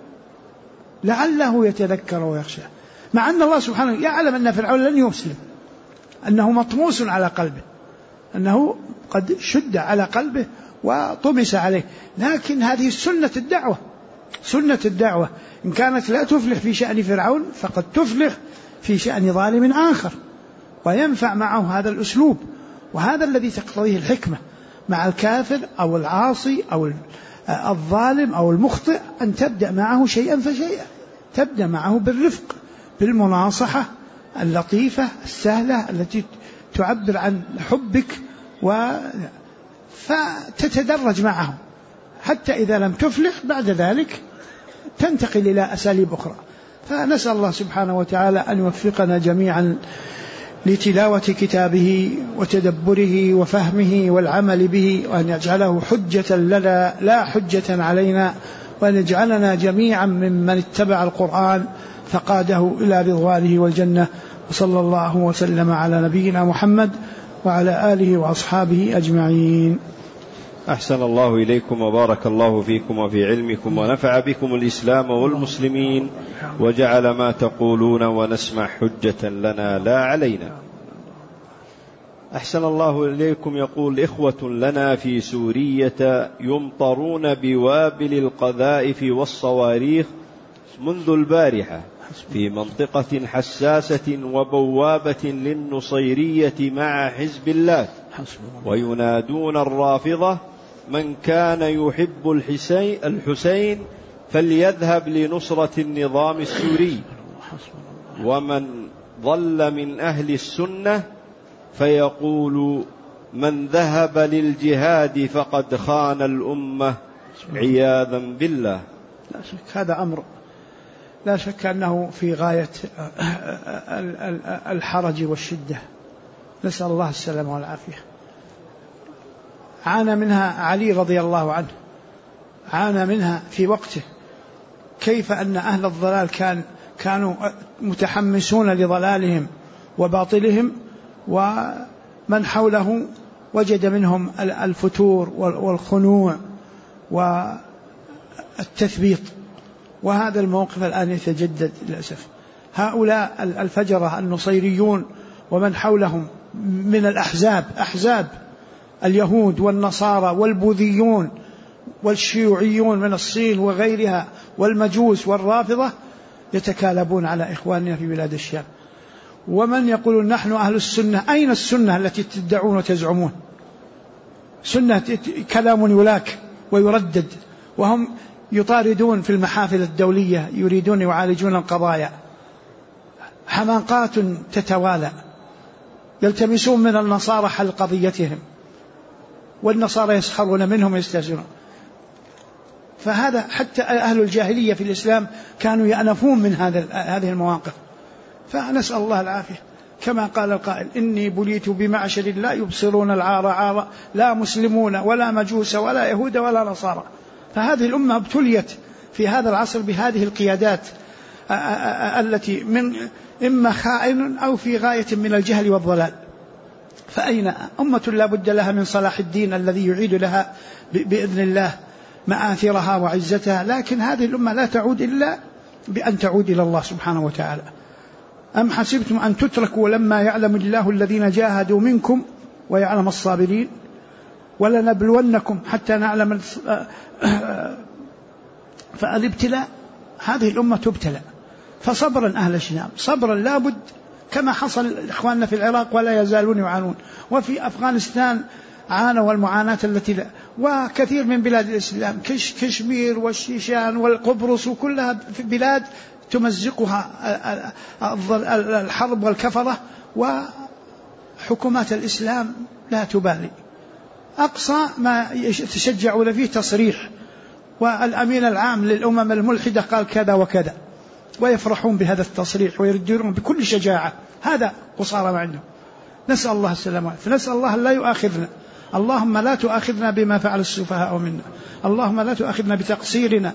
لعله يتذكر ويخشى. مع أن الله سبحانه يعلم أن فرعون لن يسلم، أنه مطموس على قلبه، أنه قد شد على قلبه وطمس عليه، لكن هذه سنة الدعوة إن كانت لا تفلح في شأن فرعون فقد تفلح في شأن ظالم آخر، وينفع معه هذا الأسلوب. وهذا الذي تقتضيه الحكمة مع الكافر أو العاصي أو الظالم أو المخطئ، أن تبدأ معه شيئا فشيئا، تبدأ معه بالرفق، بالمناصحة اللطيفة السهلة التي تعبر عن حبك، فتتدرج معه حتى إذا لم تفلح بعد ذلك تنتقل إلى أساليب أخرى. فنسأل الله سبحانه وتعالى أن يوفقنا جميعا لتلاوة كتابه وتدبره وفهمه والعمل به، وأن يجعله حجة لنا لا حجة علينا، وأن يجعلنا جميعا ممن اتبع القرآن فقاده إلى رضوانه والجنة. وصلى الله وسلم على نبينا محمد وعلى آله وأصحابه أجمعين. أحسن الله إليكم وبارك الله فيكم وفي علمكم ونفع بكم الإسلام والمسلمين، وجعل ما تقولون ونسمع حجة لنا لا علينا. أحسن الله إليكم. يقول إخوة لنا في سورية يمطرون بوابل القذائف والصواريخ منذ البارحة في منطقة حساسة وبوابة للنصيرية مع حزب الله، وينادون الرافضة: من كان يحب الحسين فليذهب لنصرة النظام السوري، ومن ضل من أهل السنة فيقول من ذهب للجهاد فقد خان الأمة عياذا بالله. لا شك هذا أمر لا شك أنه في غاية الحرج والشدة، نسأل الله السلامة والعافية. عانى منها علي رضي الله عنه، عانى منها في وقته، كيف أن أهل الضلال كانوا متحمسون لضلالهم وباطلهم، ومن حوله وجد منهم الفتور والخنوع والتثبيط. وهذا الموقف الآن يتجدد للأسف. هؤلاء الفجرة النصيريون ومن حولهم من الأحزاب، أحزاب اليهود والنصارى والبوذيون والشيوعيون من الصين وغيرها والمجوس والرافضة، يتكالبون على إخواننا في بلاد الشام. ومن يقول نحن أهل السنة، أين السنة التي تدعون وتزعمون؟ سنة كلام يلاك ويردد، وهم يطاردون في المحافل الدولية، يريدون يعالجون القضايا. حماقات تتوالى، يلتمسون من النصارى حل قضيتهم، والنصارى يسخرون منهم ويستهزئون. فهذا حتى أهل الجاهلية في الإسلام كانوا يأنفون من هذه المواقف. فنسأل الله العافية. كما قال القائل: إني بليت بمعشر لا يبصرون العار عارا، لا مسلمون ولا مجوس ولا يهود ولا نصارى. فهذه الأمة ابتليت في هذا العصر بهذه القيادات التي من إما خائن أو في غاية من الجهل والضلال. فأين أمة لا بد لها من صلاح الدين الذي يعيد لها بإذن الله مآثرها وعزتها، لكن هذه الأمة لا تعود إلا بأن تعود إلى الله سبحانه وتعالى. أم حسبتم أن تتركوا ولما يعلم الله الذين جاهدوا منكم ويعلم الصابرين ولنبلونكم حتى نعلم. فالابتلاء، هذه الأمة تبتلى، فصبرا أهل الشام، صبرا لابد، كما حصل إخواننا في العراق ولا يزالون يعانون، وفي أفغانستان عانوا المعاناة التي لا، وكثير من بلاد الإسلام كشمير والشيشان والقبرص، وكلها في بلاد تمزقها الحرب والكفرة، وحكومات الإسلام لا تبالي. أقصى ما يتشجعون فيه تصريح، والأمين العام للأمم الملحدة قال كذا وكذا، ويفرحون بهذا التصريح ويردون بكل شجاعة. هذا قصارى ما عندهم. نسأل الله السلامة، فنسأل الله لا يؤاخذنا. اللهم لا تؤاخذنا بما فعل السفهاء منا، اللهم لا تؤاخذنا بتقصيرنا،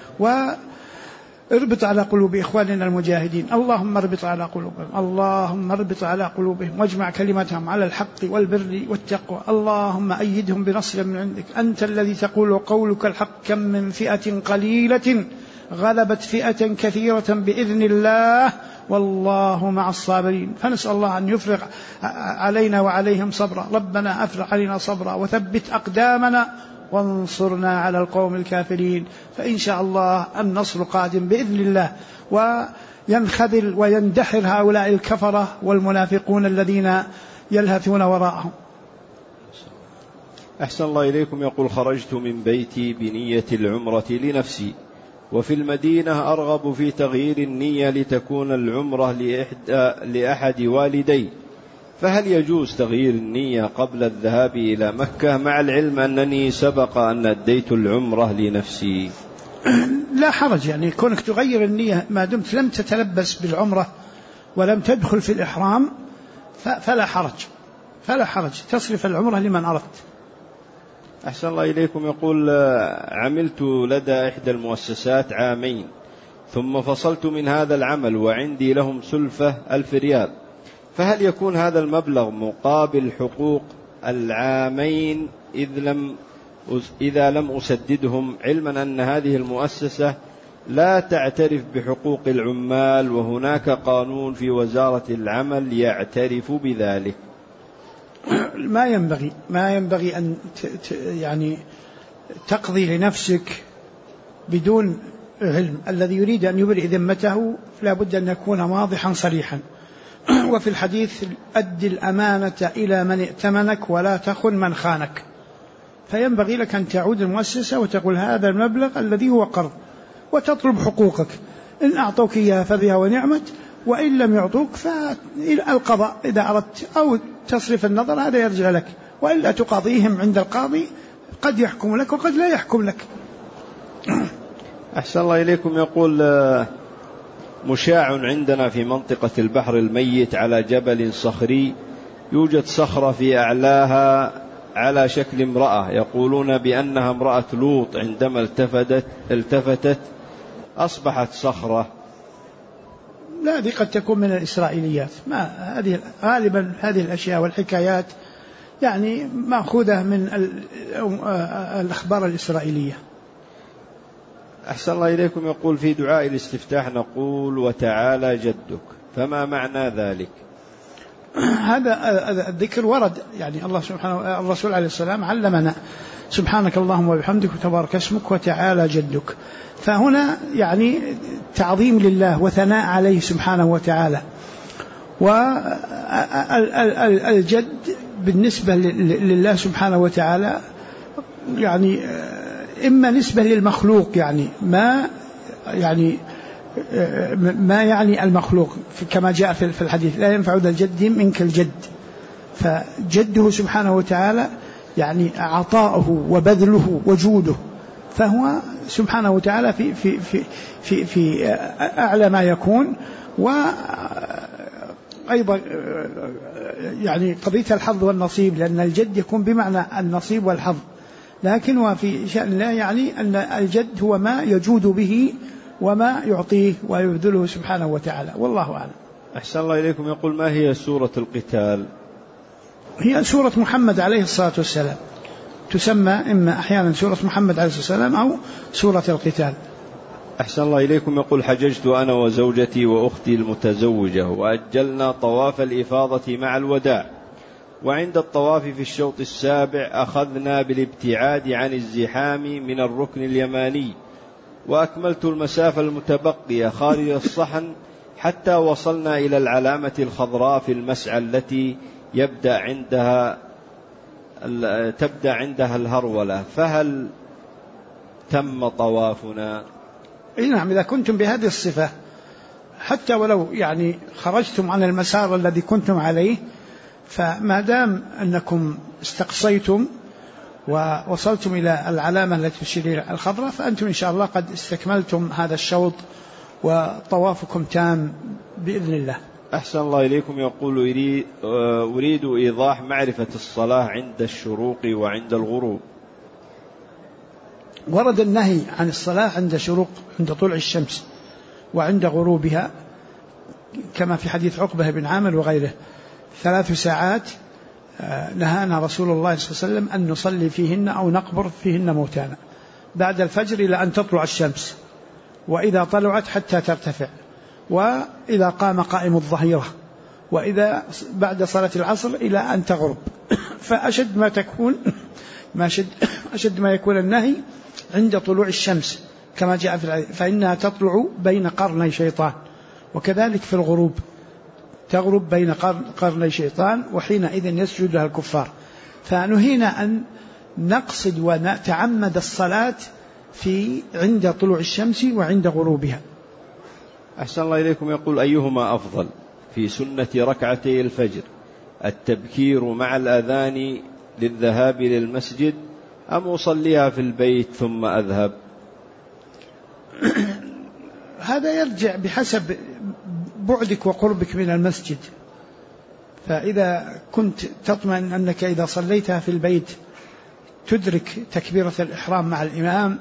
واربط على قلوب إخواننا المجاهدين. اللهم اربط على قلوبهم، اللهم اربط على قلوبهم، واجمع كلمتهم على الحق والبر والتقوى. اللهم أيدهم بنصر من عندك، أنت الذي تقول قولك الحق: كم من فئة قليلة غلبت فئة كثيرة بإذن الله والله مع الصابرين. فنسأل الله أن يفرغ علينا وعليهم صبرا. ربنا أفرغ علينا صبرا وثبت أقدامنا وانصرنا على القوم الكافرين. فإن شاء الله النصر قادم بإذن الله، وينخذل ويندحر هؤلاء الكفرة والمنافقون الذين يلهثون وراءهم. أحسن الله إليكم. يقول: خرجت من بيتي بنية العمرة لنفسي، وفي المدينة أرغب في تغيير النية لتكون العمرة لأحد والدي، فهل يجوز تغيير النية قبل الذهاب إلى مكة، مع العلم أنني سبق أن أديت العمرة لنفسي؟ لا حرج، يعني كونك تغير النية ما دمت لم تتلبس بالعمرة ولم تدخل في الإحرام، فلا حرج تصرف العمرة لمن أردت. أحسن الله إليكم. يقول عملت لدى إحدى المؤسسات عامين ثم فصلت من هذا العمل وعندي لهم سلفة 1000 ريال، فهل يكون هذا المبلغ مقابل حقوق العامين إذا لم أسددهم، علما أن هذه المؤسسة لا تعترف بحقوق العمال وهناك قانون في وزارة العمل يعترف بذلك؟ ما ينبغي أن يعني تقضي لنفسك بدون علم. الذي يريد أن يبرئ ذمته لا بد أن يكون واضحا صريحا. وفي الحديث أد الأمانة إلى من ائتمنك ولا تخن من خانك. فينبغي لك أن تعود المؤسسة وتقول هذا المبلغ الذي هو قرض وتطلب حقوقك، إن أعطوك إياها فبها ونعمت، وإن لم يعطوك فالقضاء إذا أردت أو تصرف النظر هذا يرجع لك، وإلا تقاضيهم عند القاضي، قد يحكم لك وقد لا يحكم لك. أحسن الله إليكم. يقول مشاع عندنا في منطقة البحر الميت على جبل صخري يوجد صخرة في أعلاها على شكل امرأة، يقولون بأنها امرأة لوط، عندما التفتت أصبحت صخرة. لا، دي قد تكون من الإسرائيليات. غالبا هذه الأشياء والحكايات يعني مأخوذة من الأخبار الإسرائيلية. أحسن الله إليكم. يقول في دعاء الاستفتاح نقول وتعالى جدك، فما معنى ذلك؟ هذا الذكر ورد، يعني الله سبحانه الرسول عليه السلام علمنا سبحانك اللهم وبحمدك وتبارك اسمك وتعالى جدك. فهنا يعني تعظيم لله وثناء عليه سبحانه وتعالى. والجد بالنسبة لله سبحانه وتعالى يعني إما نسبة للمخلوق، يعني ما يعني المخلوق كما جاء في الحديث لا ينفع ذا الجد منك الجد. فجده سبحانه وتعالى يعني عطاؤه وبذله وجوده، فهو سبحانه وتعالى في أعلى ما يكون. وأيضا يعني قضية الحظ والنصيب، لأن الجد يكون بمعنى النصيب والحظ، لكن وفي شأن الله يعني أن الجد هو ما يجود به وما يعطيه ويبذله سبحانه وتعالى، والله أعلم. أحسن الله إليكم. يقول ما هي سورة القتال؟ هي سورة محمد عليه الصلاة والسلام، تسمى إما أحيانا سورة محمد عليه الصلاة والسلام أو سورة القتال. أحسن الله إليكم. يقول حججت أنا وزوجتي وأختي المتزوجة وأجلنا طواف الإفاضة مع الوداع، وعند الطواف في الشوط السابع أخذنا بالابتعاد عن الزحام من الركن اليماني، وأكملت المسافة المتبقية خارج الصحن حتى وصلنا إلى العلامة الخضراء في المسعى التي تبدأ عندها الهرولة، فهل تم طوافنا؟ نعم، إذا كنتم بهذه الصفة حتى ولو يعني خرجتم عن المسار الذي كنتم عليه، فما دام أنكم استقصيتم ووصلتم إلى العلامة التي تشير الخضراء فأنتم إن شاء الله قد استكملتم هذا الشوط وطوافكم تام بإذن الله. أحسن الله إليكم. يقول أريد إيضاح معرفة الصلاة عند الشروق وعند الغروب. ورد النهي عن الصلاة عند شروق، عند طلوع الشمس، وعند غروبها، كما في حديث عقبة بن عامر وغيره 3 ساعات نهانا رسول الله صلى الله عليه وسلم أن نصلي فيهن أو نقبر فيهن موتانا، بعد الفجر إلى أن تطلع الشمس، وإذا طلعت حتى ترتفع، وإذا قام قائم الظهيرة، وإذا بعد صلاة العصر إلى أن تغرب. فأشد ما يكون النهي عند طلوع الشمس كما جاء في الحديث، فإنها تطلع بين قرني شيطان، وكذلك في الغروب تغرب بين قرني شيطان، وحينئذ يسجد لها الكفار. فنهينا أن نقصد ونتعمد الصلاة عند طلوع الشمس وعند غروبها. أحسن الله إليكم. يقول أيهما أفضل في سنة ركعتي الفجر، التبكير مع الأذان للذهاب للمسجد أم أصليها في البيت ثم أذهب؟ هذا يرجع بحسب بعدك وقربك من المسجد، فإذا كنت تطمئن أنك إذا صليتها في البيت تدرك تكبيرة الإحرام مع الإمام،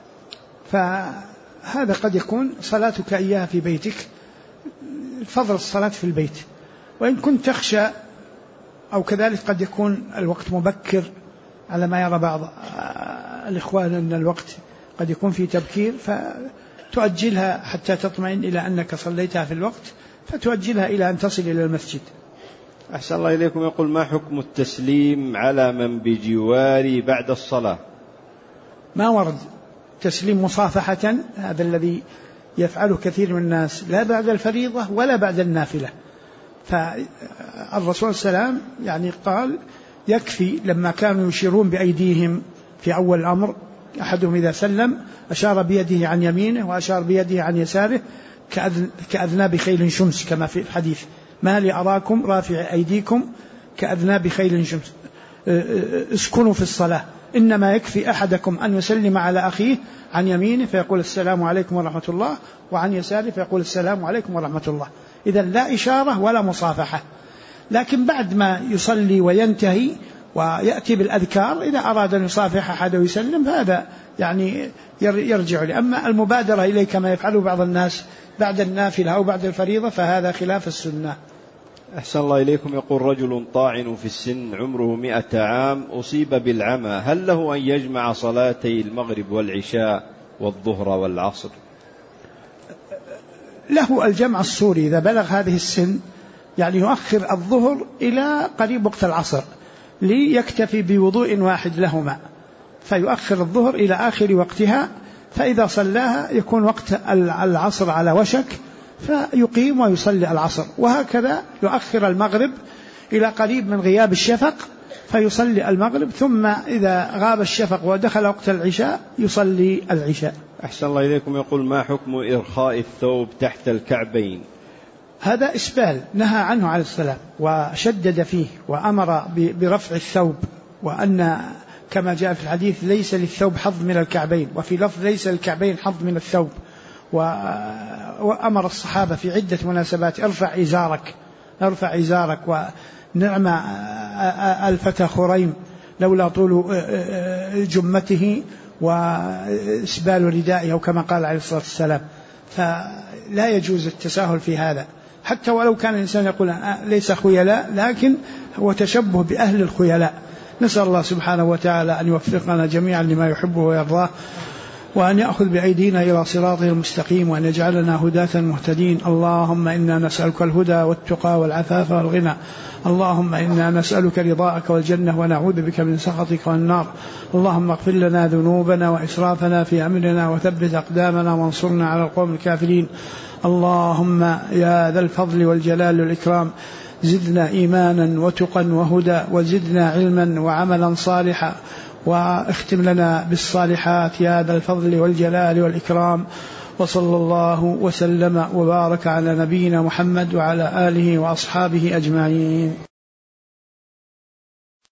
فهذا قد يكون صلاتك إياها في بيتك فضل الصلاة في البيت. وإن كنت تخشى أو كذلك قد يكون الوقت مبكر على ما يرى بعض الإخوان أن الوقت قد يكون في تبكير، فتؤجلها حتى تطمئن إلى أنك صليتها في الوقت، فتؤجلها إلى أن تصل إلى المسجد. أحسن الله إليكم. يقول: ما حكم التسليم على من بجواري بعد الصلاة؟ ما ورد تسليم مصافحة، هذا الذي يفعله كثير من الناس، لا بعد الفريضة ولا بعد النافلة. فالرسول صلى الله عليه وسلم يعني قال يكفي لما كانوا يشيرون بأيديهم في أول الأمر، أحدهم إذا سلم أشار بيده عن يمينه وأشار بيده عن يساره كأذناب خيل شمس، كما في الحديث: ما لي أراكم رافع أيديكم كأذناب خيل شمس. اسكنوا في الصلاة، إنما يكفي أحدكم أن يسلم على أخيه عن يمينه فيقول السلام عليكم ورحمة الله، وعن يساره فيقول السلام عليكم ورحمة الله. إذن لا إشارة ولا مصافحة. لكن بعد ما يصلي وينتهي ويأتي بالأذكار إذا أراد أن يصافح أحد ويسلم فهذا يعني يرجع لي. أما المبادرة إليه كما يفعله بعض الناس بعد النافلة أو بعد الفريضة فهذا خلاف السنة. أحسن الله إليكم. يقول: رجل طاعن في السن عمره 100 عام أصيب بالعمى، هل له أن يجمع صلاتي المغرب والعشاء والظهر والعصر؟ له الجمع السوري إذا بلغ هذه السن، يعني يؤخر الظهر إلى قريب وقت العصر ليكتفي بوضوء واحد لهما، فيؤخر الظهر إلى آخر وقتها، فإذا صلاها يكون وقت العصر على وشك فيقيم ويصلي العصر. وهكذا يؤخر المغرب إلى قريب من غياب الشفق فيصلي المغرب، ثم إذا غاب الشفق ودخل وقت العشاء يصلي العشاء. أحسن الله إليكم. يقول: ما حكم إرخاء الثوب تحت الكعبين؟ هذا إسبال نهى عنه عليه السلام وشدد فيه وأمر برفع الثوب، وأن كما جاء في الحديث ليس للثوب حظ من الكعبين، وفي لفظ ليس للكعبين حظ من الثوب. وأمر الصحابة في عدة مناسبات: ارفع إزارك ونعم الفتى خريم لولا طول جمته وإسبال ردائه، كما قال عليه الصلاة والسلام. فلا يجوز التساهل في هذا، حتى ولو كان الإنسان يقول ليس خيلاء، لكن هو تشبه بأهل الخيلاء. نسأل الله سبحانه وتعالى أن يوفقنا جميعا لما يحبه ويرضاه، وأن يأخذ بأيدينا إلى صراطه المستقيم، وأن يجعلنا هداة مهتدين. اللهم إنا نسألك الهدى والتقى والعفاف والغنى. اللهم إنا نسألك رضاءك والجنة ونعوذ بك من سخطك والنار. اللهم اغفر لنا ذنوبنا وإسرافنا في أمرنا وثبت أقدامنا وانصرنا على القوم الكافرين. اللهم يا ذا الفضل والجلال والإكرام زدنا إيمانا وتقا وهدى، وزدنا علما وعملا صالحا، واختم لنا بالصالحات يا ذا الفضل والجلال والإكرام. وصلى الله وسلم وبارك على نبينا محمد وعلى آله وأصحابه أجمعين.